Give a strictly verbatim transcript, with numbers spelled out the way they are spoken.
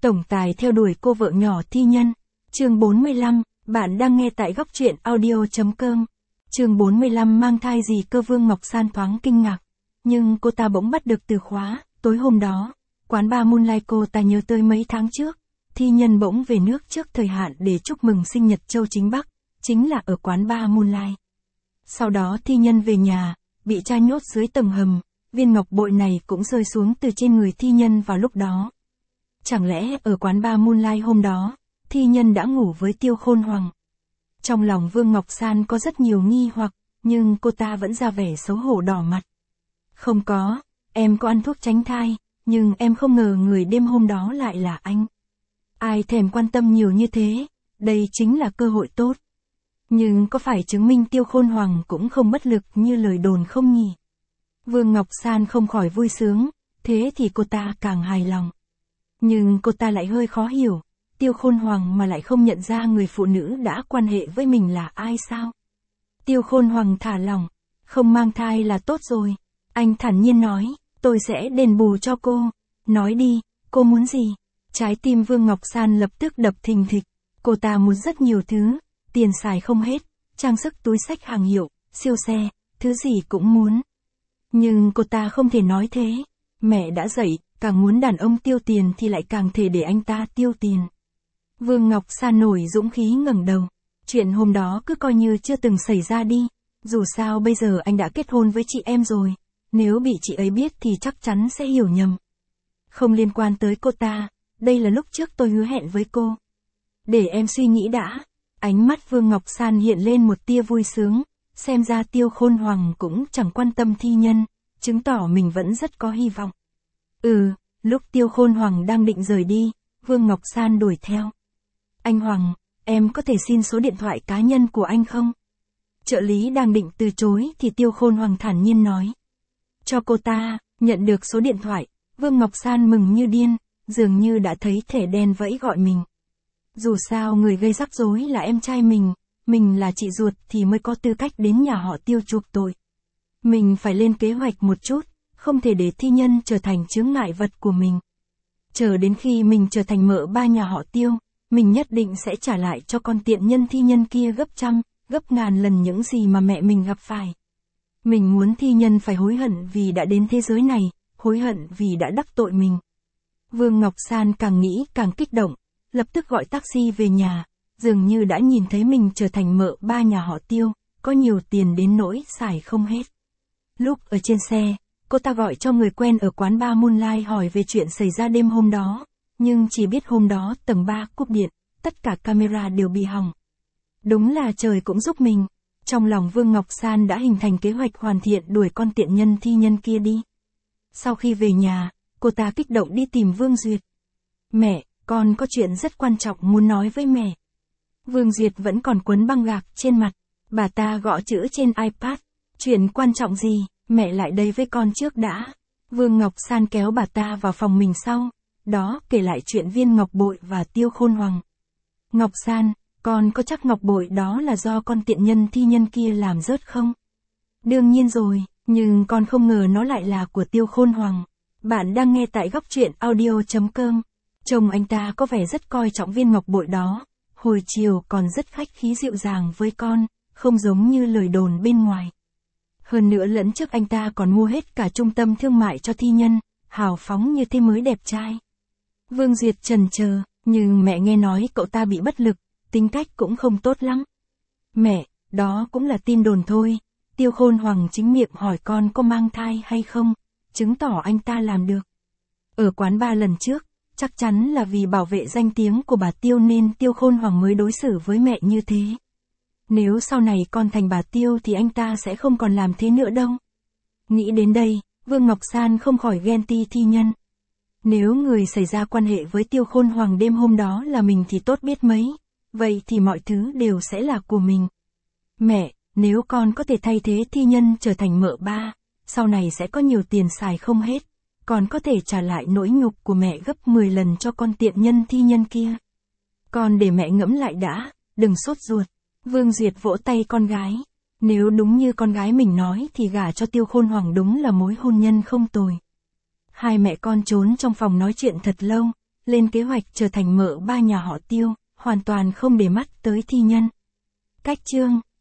Tổng tài theo đuổi cô vợ nhỏ thi nhân. Chương bốn mươi lăm, bạn đang nghe tại góc truyện audio chấm com. Chương bốn mươi lăm mang thai gì cơ Vương Ngọc San thoáng kinh ngạc. Nhưng cô ta bỗng bắt được từ khóa, tối hôm đó, quán bar Moonlight cô ta nhớ tới mấy tháng trước. Thi nhân bỗng về nước trước thời hạn để chúc mừng sinh nhật Châu Chính Bắc, chính là ở quán bar Moonlight. Sau đó thi nhân về nhà, bị cha nhốt dưới tầng hầm, viên ngọc bội này cũng rơi xuống từ trên người thi nhân vào lúc đó. Chẳng lẽ ở quán bar Moonlight hôm đó, thi nhân đã ngủ với Tiêu Khôn Hoàng? Trong lòng Vương Ngọc San có rất nhiều nghi hoặc, nhưng cô ta vẫn ra vẻ xấu hổ đỏ mặt. Không có, em có ăn thuốc tránh thai, nhưng em không ngờ người đêm hôm đó lại là anh. Ai thèm quan tâm nhiều như thế, đây chính là cơ hội tốt. Nhưng có phải chứng minh Tiêu Khôn Hoàng cũng không bất lực như lời đồn không nhỉ? Vương Ngọc San không khỏi vui sướng, thế thì cô ta càng hài lòng. Nhưng cô ta lại hơi khó hiểu, Tiêu Khôn Hoàng mà lại không nhận ra người phụ nữ đã quan hệ với mình là ai sao? Tiêu Khôn Hoàng thả lỏng, không mang thai là tốt rồi. Anh thản nhiên nói, tôi sẽ đền bù cho cô. Nói đi, cô muốn gì? Trái tim Vương Ngọc San lập tức đập thình thịch. Cô ta muốn rất nhiều thứ, tiền xài không hết, trang sức túi xách hàng hiệu, siêu xe, thứ gì cũng muốn. Nhưng cô ta không thể nói thế. Mẹ đã dạy, càng muốn đàn ông tiêu tiền thì lại càng thể để anh ta tiêu tiền. Vương Ngọc San nổi dũng khí ngẩng đầu. Chuyện hôm đó cứ coi như chưa từng xảy ra đi. Dù sao bây giờ anh đã kết hôn với chị em rồi. Nếu bị chị ấy biết thì chắc chắn sẽ hiểu nhầm. Không liên quan tới cô ta. Đây là lúc trước tôi hứa hẹn với cô. Để em suy nghĩ đã. Ánh mắt Vương Ngọc San hiện lên một tia vui sướng. Xem ra Tiêu Khôn Hoàng cũng chẳng quan tâm thi nhân. Chứng tỏ mình vẫn rất có hy vọng. Ừ, lúc Tiêu Khôn Hoàng đang định rời đi, Vương Ngọc San đuổi theo. Anh Hoàng, em có thể xin số điện thoại cá nhân của anh không? Trợ lý đang định từ chối thì Tiêu Khôn Hoàng thản nhiên nói. Cho cô ta, nhận được số điện thoại, Vương Ngọc San mừng như điên, dường như đã thấy thẻ đen vẫy gọi mình. Dù sao người gây rắc rối là em trai mình, mình là chị ruột thì mới có tư cách đến nhà họ Tiêu chuộc tội. Mình phải lên kế hoạch một chút, không thể để thi nhân trở thành chướng ngại vật của mình. Chờ đến khi mình trở thành mợ ba nhà họ Tiêu, mình nhất định sẽ trả lại cho con tiện nhân thi nhân kia gấp trăm, gấp ngàn lần những gì mà mẹ mình gặp phải. Mình muốn thi nhân phải hối hận vì đã đến thế giới này, hối hận vì đã đắc tội mình. Vương Ngọc San càng nghĩ càng kích động, lập tức gọi taxi về nhà, dường như đã nhìn thấy mình trở thành mợ ba nhà họ Tiêu, có nhiều tiền đến nỗi xài không hết. Lúc ở trên xe, cô ta gọi cho người quen ở quán bar Moonlight hỏi về chuyện xảy ra đêm hôm đó, nhưng chỉ biết hôm đó tầng ba cúp điện, tất cả camera đều bị hỏng. Đúng là trời cũng giúp mình. Trong lòng Vương Ngọc San đã hình thành kế hoạch hoàn thiện đuổi con tiện nhân thi nhân kia đi. Sau khi về nhà, cô ta kích động đi tìm Vương Duyệt. Mẹ, con có chuyện rất quan trọng muốn nói với mẹ. Vương Duyệt vẫn còn quấn băng gạc trên mặt. Bà ta gõ chữ trên iPad. Chuyện quan trọng gì, mẹ lại đây với con trước đã. Vương Ngọc San kéo bà ta vào phòng mình sau. Đó kể lại chuyện viên ngọc bội và Tiêu Khôn Hoàng. Ngọc San, con có chắc ngọc bội đó là do con tiện nhân thi nhân kia làm rớt không? Đương nhiên rồi, nhưng con không ngờ nó lại là của Tiêu Khôn Hoàng. Bạn đang nghe tại góc truyện audio chấm com. Chồng anh ta có vẻ rất coi trọng viên ngọc bội đó. Hồi chiều còn rất khách khí dịu dàng với con, không giống như lời đồn bên ngoài. Hơn nữa lẫn trước anh ta còn mua hết cả trung tâm thương mại cho thi nhân, hào phóng như thế mới đẹp trai. Vương Duyệt chần chờ, nhưng mẹ nghe nói cậu ta bị bất lực, tính cách cũng không tốt lắm. Mẹ, đó cũng là tin đồn thôi. Tiêu Khôn Hoàng chính miệng hỏi con có mang thai hay không, chứng tỏ anh ta làm được. Ở quán bar lần trước, chắc chắn là vì bảo vệ danh tiếng của bà Tiêu nên Tiêu Khôn Hoàng mới đối xử với mẹ như thế. Nếu sau này con thành bà Tiêu thì anh ta sẽ không còn làm thế nữa đâu. Nghĩ đến đây, Vương Ngọc San không khỏi ghen ti thi nhân. Nếu người xảy ra quan hệ với Tiêu Khôn Hoàng đêm hôm đó là mình thì tốt biết mấy. Vậy thì mọi thứ đều sẽ là của mình. Mẹ, nếu con có thể thay thế thi nhân trở thành mợ ba, sau này sẽ có nhiều tiền xài không hết. Còn có thể trả lại nỗi nhục của mẹ gấp mười lần cho con tiện nhân thi nhân kia. Con để mẹ ngẫm lại đã, đừng sốt ruột. Vương Duyệt vỗ tay con gái. Nếu đúng như con gái mình nói thì gả cho Tiêu Khôn Hoàng đúng là mối hôn nhân không tồi. Hai mẹ con trốn trong phòng nói chuyện thật lâu, lên kế hoạch trở thành mợ ba nhà họ Tiêu, hoàn toàn không để mắt tới Thi Nhân. Cách chương